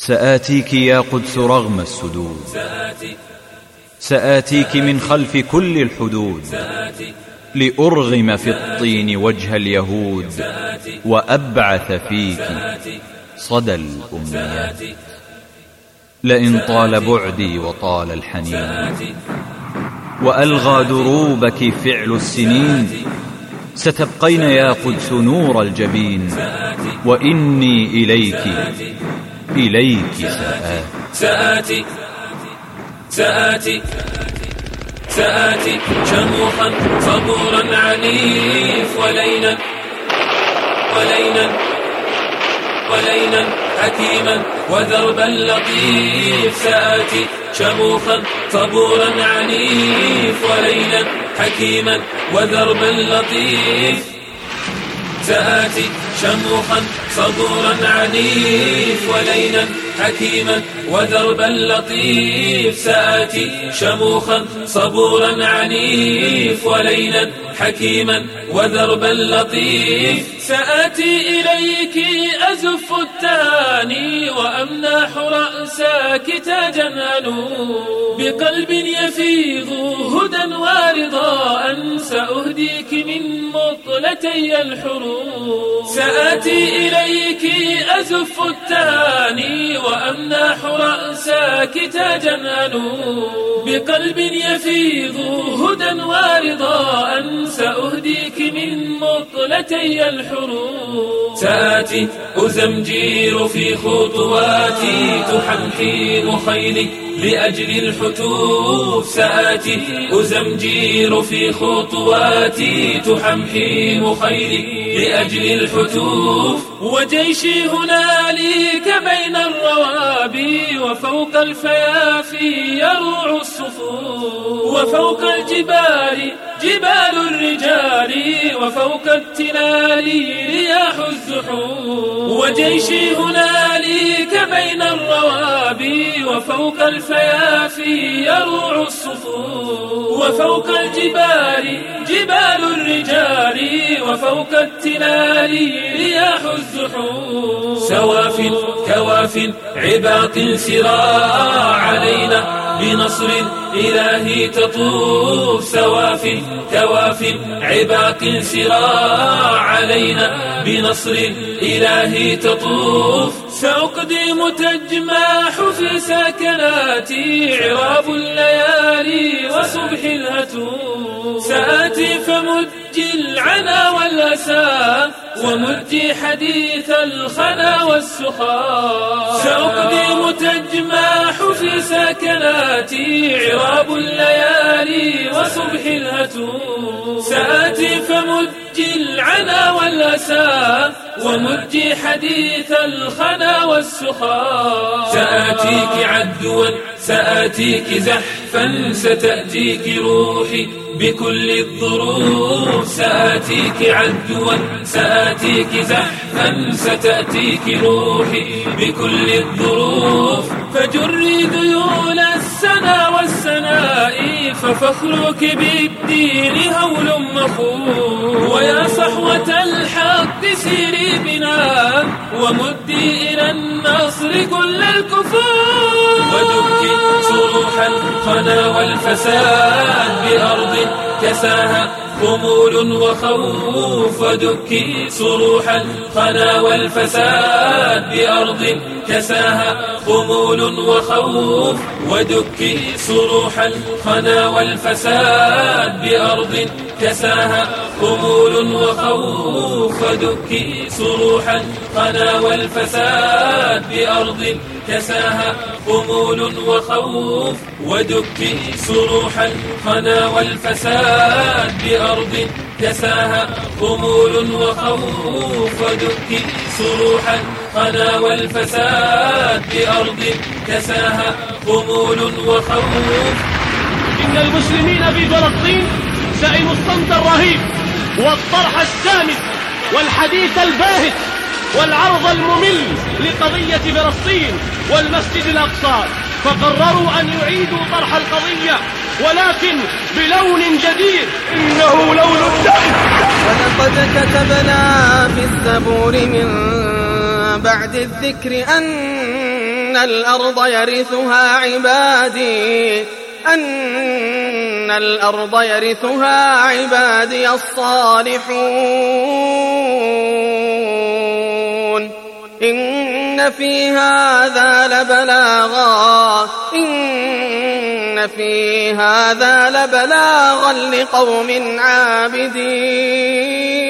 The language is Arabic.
سآتيك يا قدس رغم السدود، سآتيك من خلف كل الحدود، لأرغم في الطين وجه اليهود، وأبعث فيك صدى الأمنيات. لئن طال بعدي وطال الحنين، وألغى دروبك فعل السنين، ستبقين يا قدس نور الجبين، وإني إليك سآتي شموخا صبورا عنيف، ولينا حكيما وذربا لطيف. سآتي شموخا صبورا عنيف، ولينا حكيما وذربا لطيف. سآتي شموخا صبورا عنيف، ولينا حكيما وذربا لطيف. سآتي شموخا صبورا عنيف، ولينا حكيما وذربا لطيف. سآتي إليك أزف التهاني، وأمنح رأسك تاجا أنوب، بقلب يفيض هدى ورضاء، سأهديك من مطلتي الحروب. سآتي إليك أزف التهاني، وأمنح رأسك تاجا أنوب، بقلب يفيض هدى ورضاء، سأهديك من مطلتي الحروب. سآتي أزمجير في خطواتي، تحمحم خيلي لأجل الحتوف. سآتي أزمجير في خطواتي، تحمحم خيلي لأجل الحتوف. وجيشي هنالك بين الروابي، وفوق الفيافي يروع الصفوف، وفوق الجبال جبال الرجال، وفوق التلال رياح الزحوف. وجيشي هنالك بين الروابي، وفوق الفيافي يروع الصفوف، وفوق الجبال جبال الرجال، وفوق التلال رياح الزحوف. سواف كواف عباق سراع علينا، بنصر الإله تطوف. سواف كواف عباق سراع علينا، بنصر الإله تطوف. سأقدم تجماح في سكناتي، عراب الليالي وصبح الهتوف. سآتي فمجي العنا والأسى، ومجي حديث الخنا والسخاء. سأقدم تجماح في سكناتي، عراب الليالي وصبح الهتوف. سآتي فمجي العنا والأسى، ومجي حديث الخنا والسخاء. سآتيك عدوا سآتيك زحفا، ستأتيك روحي بكل الظروف. سآتيك عدوا سآتيك زحفا، ستأتيك روحي بكل الظروف. فجري ذيول السنا والسناء، ففخرك بالدين هول مخوف. ويا صحوة الحق سيري بنا، ومدي إلى النصر كل الكفور. ودكي صروح الخنا والفساد، بأرض كساها خمول وخوف. ودكي صروح الخنا والفساد، بأرض كساها خمول وخوف. ودكي صروح الخنا والفساد، بأرض كساها خمول وخوف. ودكي صروح الخنا والفساد، بأرض كساها خمول وخوف. ودكي صروح الخنا والفساد، بأرض كساها خمول وخوف. ودكي صروح الخنا والفساد، بأرض كساها خمول وخوف. إن المسلمين في فلسطين سئموا الصمت الرهيب، والطرح السامج، والحديث الباهت، والعرض الممل لقضية فلسطين والمسجد الأقصى، فقرروا أن يعيدوا طرح القضية، ولكن بلون جديد، إنه لون الدم. ولقد كتبنا في الزبور من بعد الذكر أن الأرض يرثها عبادي الصالحون إن في هذا لبلاغا لقوم عابدين